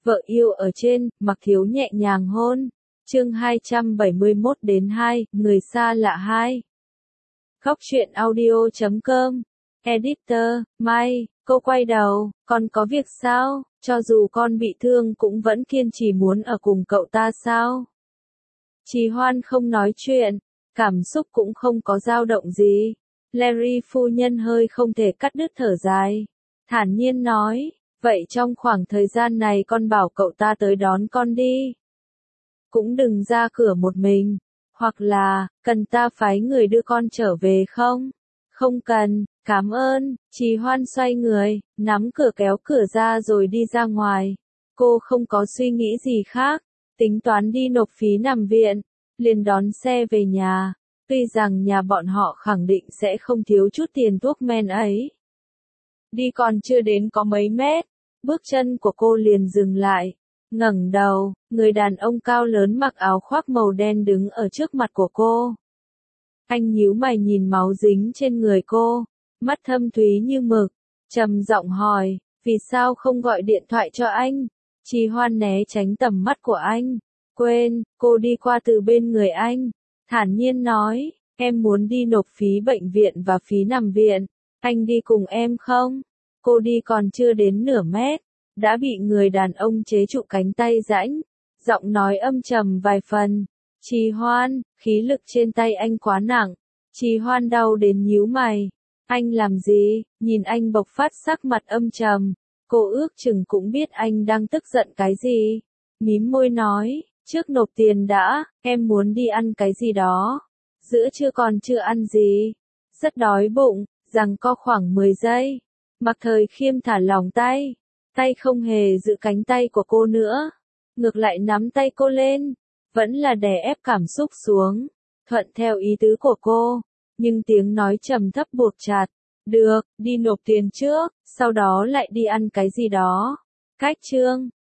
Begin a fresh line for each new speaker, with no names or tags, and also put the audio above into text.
Vợ yêu ở trên, Mặc Thiếu nhẹ nhàng hôn. Chương 271-2, Người xa lạ 2. Khóc chuyện audio.com. Editor, Mai, cô quay đầu, con có việc sao? Cho dù con bị thương cũng vẫn kiên trì muốn ở cùng cậu ta sao? Trì Hoan không nói chuyện, cảm xúc cũng không có dao động gì. Larry phu nhân hơi không thể cắt đứt thở dài. Thản nhiên nói, vậy trong khoảng thời gian này con bảo cậu ta tới đón con đi. Cũng đừng ra cửa một mình. Hoặc là, cần ta phái người đưa con trở về không? Không cần, cảm ơn. Trì Hoan xoay người, nắm cửa kéo cửa ra rồi đi ra ngoài. Cô không có suy nghĩ gì khác, tính toán đi nộp phí nằm viện, liền đón xe về nhà. Tuy rằng nhà bọn họ khẳng định sẽ không thiếu chút tiền thuốc men ấy. Đi còn chưa đến có mấy mét, bước chân của cô liền dừng lại. Ngẩng đầu, người đàn ông cao lớn mặc áo khoác màu đen đứng ở trước mặt của cô. Anh nhíu mày nhìn máu dính trên người cô, mắt thâm thúy như mực, trầm giọng hỏi, vì sao không gọi điện thoại cho anh? Trì Hoan né tránh tầm mắt của anh. Quên, cô đi qua từ bên người anh. Thản nhiên nói, em muốn đi nộp phí bệnh viện và phí nằm viện. Anh đi cùng em không? Cô đi còn chưa đến nửa mét, đã bị người đàn ông chế trụ cánh tay rãnh. Giọng nói âm trầm vài phần. Trì Hoan, khí lực trên tay anh quá nặng. Trì Hoan đau đến nhíu mày. Anh làm gì? Nhìn anh bộc phát sắc mặt âm trầm. Cô ước chừng cũng biết anh đang tức giận cái gì. Mím môi nói, trước nộp tiền đã, em muốn đi ăn cái gì đó. Giữa trưa còn chưa ăn gì. Rất đói bụng, giằng co khoảng 10 giây. Mặc Thời Khiêm thả lỏng tay. Tay không hề giữ cánh tay của cô nữa. Ngược lại nắm tay cô lên. Vẫn là đè ép cảm xúc xuống. Thuận theo ý tứ của cô. Nhưng tiếng nói trầm thấp buộc chặt. Được, đi nộp tiền trước, sau đó lại đi ăn cái gì đó. Cách chương.